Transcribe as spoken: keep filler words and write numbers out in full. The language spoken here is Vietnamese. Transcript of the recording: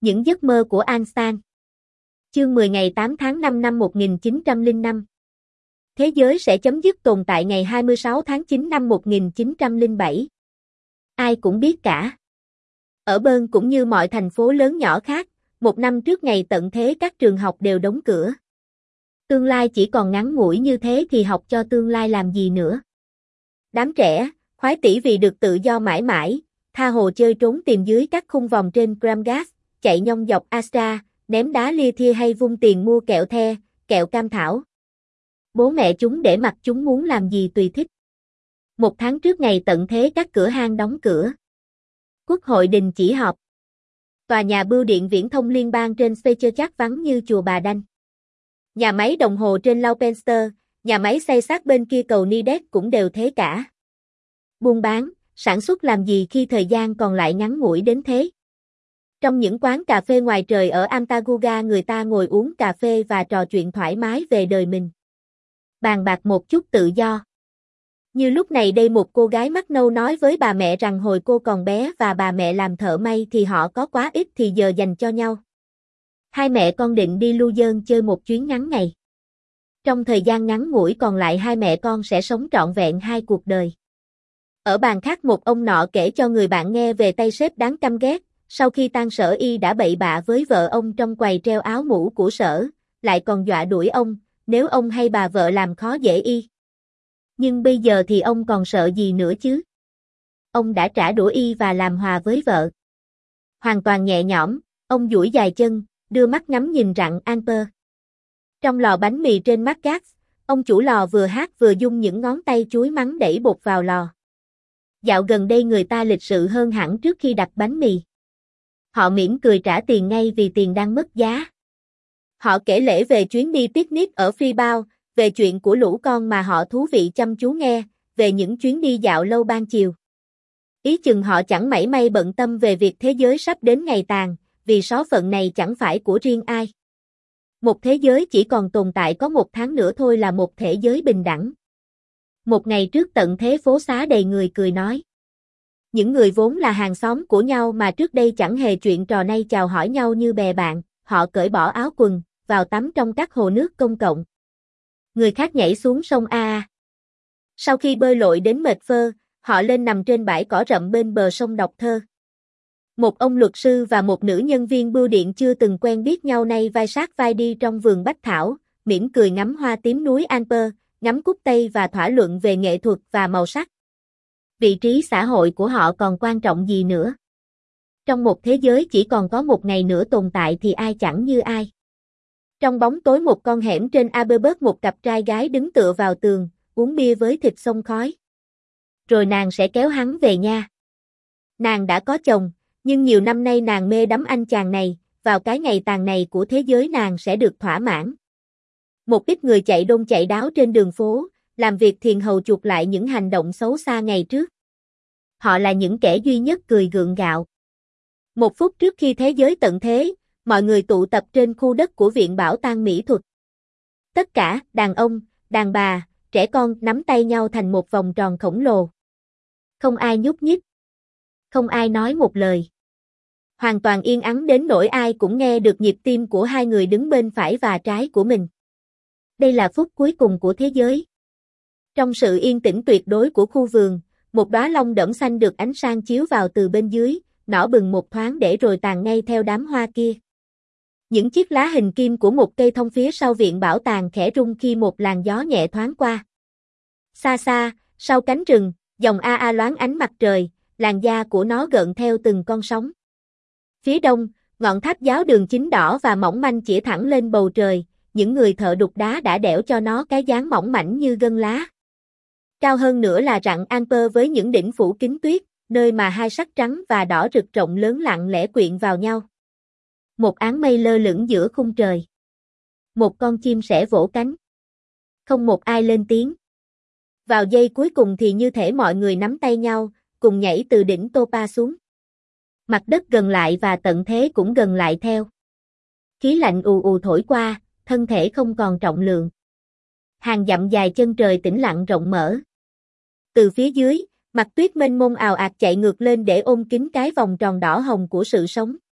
Những giấc mơ của Einstein. Chương mười ngày tám tháng năm năm một nghìn chín trăm lẻ năm. Thế giới sẽ chấm dứt tồn tại ngày hai mươi sáu tháng chín năm một nghìn chín trăm lẻ bảy. Ai cũng biết cả. Ở Bern cũng như mọi thành phố lớn nhỏ khác, một năm trước ngày tận thế các trường học đều đóng cửa. Tương lai chỉ còn ngắn ngủi như thế thì học cho tương lai làm gì nữa. Đám trẻ, khoái tỉ vì được tự do mãi mãi, tha hồ chơi trốn tìm dưới các khung vòng trên Kramgas, chạy nhong dọc Astra, ném đá lia thia hay vung tiền mua kẹo the, kẹo cam thảo. Bố mẹ chúng để mặc chúng muốn làm gì tùy thích. Một tháng trước ngày tận thế các cửa hang đóng cửa. Quốc hội đình chỉ họp. Tòa nhà bưu điện viễn thông liên bang trên Speicherstadt vắng như chùa Bà Đanh. Nhà máy đồng hồ trên Laupenster, nhà máy xây xác bên kia cầu Nidet cũng đều thế cả. Buôn bán, sản xuất làm gì khi thời gian còn lại ngắn ngủi đến thế? Trong những quán cà phê ngoài trời ở Antaguga người ta ngồi uống cà phê và trò chuyện thoải mái về đời mình. Bàn bạc một chút tự do. Như lúc này đây một cô gái mắt nâu nói với bà mẹ rằng hồi cô còn bé và bà mẹ làm thợ may thì họ có quá ít thì giờ dành cho nhau. Hai mẹ con định đi Luzern chơi một chuyến ngắn ngày. Trong thời gian ngắn ngủi còn lại hai mẹ con sẽ sống trọn vẹn hai cuộc đời. Ở bàn khác một ông nọ kể cho người bạn nghe về tay sếp đáng căm ghét, sau khi tan sở y đã bậy bạ với vợ ông trong quầy treo áo mũ của sở, lại còn dọa đuổi ông, nếu ông hay bà vợ làm khó dễ y. Nhưng bây giờ thì ông còn sợ gì nữa chứ? Ông đã trả đũa y và làm hòa với vợ. Hoàn toàn nhẹ nhõm, ông duỗi dài chân, đưa mắt ngắm nhìn rặng Alper. Trong lò bánh mì trên Margas, ông chủ lò vừa hát vừa dung những ngón tay chuối mắng đẩy bột vào lò. Dạo gần đây người ta lịch sự hơn hẳn trước khi đặt bánh mì. Họ mỉm cười trả tiền ngay vì tiền đang mất giá. Họ kể lể về chuyến đi picnic ở Freebao, về chuyện của lũ con mà họ thú vị chăm chú nghe, về những chuyến đi dạo lâu ban chiều. Ý chừng họ chẳng mảy may bận tâm về việc thế giới sắp đến ngày tàn, vì số phận này chẳng phải của riêng ai. Một thế giới chỉ còn tồn tại có một tháng nữa thôi là một thế giới bình đẳng. Một ngày trước tận thế phố xá đầy người cười nói. Những người vốn là hàng xóm của nhau mà trước đây chẳng hề chuyện trò nay chào hỏi nhau như bè bạn, họ cởi bỏ áo quần, vào tắm trong các hồ nước công cộng. Người khác nhảy xuống sông A. Sau khi bơi lội đến mệt phơ, họ lên nằm trên bãi cỏ rậm bên bờ sông đọc thơ. Một ông luật sư và một nữ nhân viên bưu điện chưa từng quen biết nhau nay vai sát vai đi trong vườn bách thảo, mỉm cười ngắm hoa tím núi Alper, ngắm cúc tây và thỏa luận về nghệ thuật và màu sắc. Vị trí xã hội của họ còn quan trọng gì nữa? Trong một thế giới chỉ còn có một ngày nữa tồn tại thì ai chẳng như ai. Trong bóng tối một con hẻm trên Aberberg một cặp trai gái đứng tựa vào tường, uống bia với thịt xông khói. Rồi nàng sẽ kéo hắn về nha. Nàng đã có chồng, nhưng nhiều năm nay nàng mê đắm anh chàng này, vào cái ngày tàn này của thế giới nàng sẽ được thỏa mãn. Một ít người chạy đôn chạy đáo trên đường phố, làm việc thiền hầu chuộc lại những hành động xấu xa ngày trước. Họ là những kẻ duy nhất cười gượng gạo. Một phút trước khi thế giới tận thế, mọi người tụ tập trên khu đất của Viện Bảo tàng Mỹ thuật. Tất cả, đàn ông, đàn bà, trẻ con nắm tay nhau thành một vòng tròn khổng lồ. Không ai nhúc nhích. Không ai nói một lời. Hoàn toàn yên ắng đến nỗi ai cũng nghe được nhịp tim của hai người đứng bên phải và trái của mình. Đây là phút cuối cùng của thế giới. Trong sự yên tĩnh tuyệt đối của khu vườn, một đóa long đẫm xanh được ánh sáng chiếu vào từ bên dưới, nở bừng một thoáng để rồi tàn ngay theo đám hoa kia. Những chiếc lá hình kim của một cây thông phía sau viện bảo tàng khẽ rung khi một làn gió nhẹ thoáng qua. Xa xa, sau cánh rừng, dòng a a loáng ánh mặt trời, làn da của nó gợn theo từng con sóng. Phía đông, ngọn tháp giáo đường chính đỏ và mỏng manh chĩa thẳng lên bầu trời, những người thợ đục đá đã đẽo cho nó cái dáng mỏng mảnh như gân lá. Cao hơn nữa là rặng Alper với những đỉnh phủ kín tuyết, nơi mà hai sắc trắng và đỏ rực rộng lớn lặng lẽ quyện vào nhau. Một áng mây lơ lửng giữa khung trời. Một con chim sẻ vỗ cánh. Không một ai lên tiếng. Vào giây cuối cùng thì như thể mọi người nắm tay nhau, cùng nhảy từ đỉnh Topa xuống. Mặt đất gần lại và tận thế cũng gần lại theo. Khí lạnh ù ù thổi qua, thân thể không còn trọng lượng. Hàng dặm dài chân trời tĩnh lặng rộng mở. Từ phía dưới, mặt tuyết mênh mông ào ạt chạy ngược lên để ôm kín cái vòng tròn đỏ hồng của sự sống.